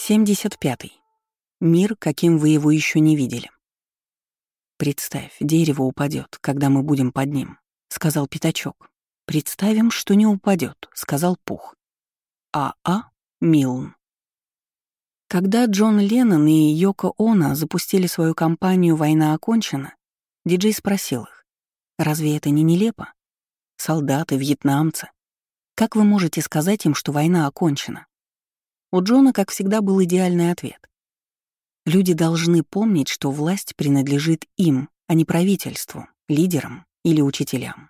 75. Мир, каким вы его еще не видели. «Представь, дерево упадет, когда мы будем под ним», — сказал Пятачок. «Представим, что не упадет», — сказал Пух. А. Милн. Когда Джон Леннон и Йоко Оно запустили свою компанию «Война окончена», диджей спросил их: «Разве это не нелепо? Солдаты, вьетнамцы. Как вы можете сказать им, что война окончена?» У Джона, как всегда, был идеальный ответ. Люди должны помнить, что власть принадлежит им, а не правительству, лидерам или учителям.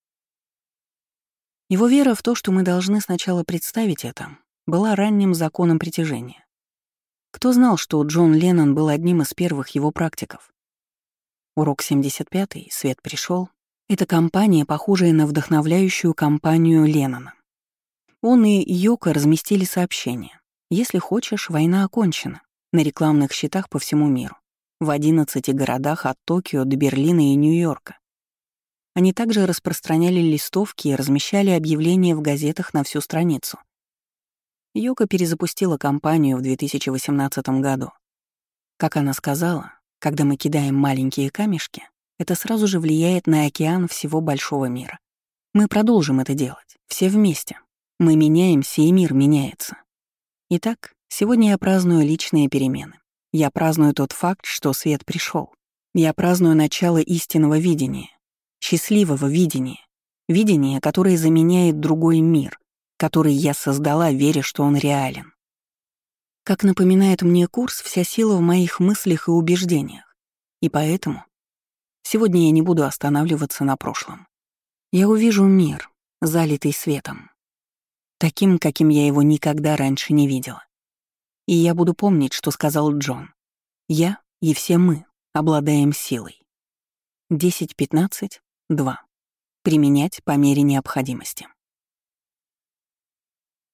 Его вера в то, что мы должны сначала представить это, была ранним законом притяжения. Кто знал, что Джон Леннон был одним из первых его практиков? Урок 75, «Свет пришел» — это кампания, похожая на вдохновляющую кампанию Леннона. Он и Йоко разместили сообщение: «Если хочешь, война окончена» на рекламных щитах по всему миру, в 11 городах от Токио до Берлина и Нью-Йорка. Они также распространяли листовки и размещали объявления в газетах на всю страницу. Йоко перезапустила кампанию в 2018 году. Как она сказала, когда мы кидаем маленькие камешки, это сразу же влияет на океан всего большого мира. Мы продолжим это делать, все вместе. Мы меняемся, и мир меняется. Итак, сегодня я праздную личные перемены. Я праздную тот факт, что свет пришел. Я праздную начало истинного видения, счастливого видения, видения, которое заменяет другой мир, который я создала, веря, что он реален. Как напоминает мне курс, вся сила в моих мыслях и убеждениях. И поэтому сегодня я не буду останавливаться на прошлом. Я увижу мир, залитый светом, таким, каким я его никогда раньше не видела. И я буду помнить, что сказал Джон. Я и все мы обладаем силой. 10-15-2. Применять по мере необходимости.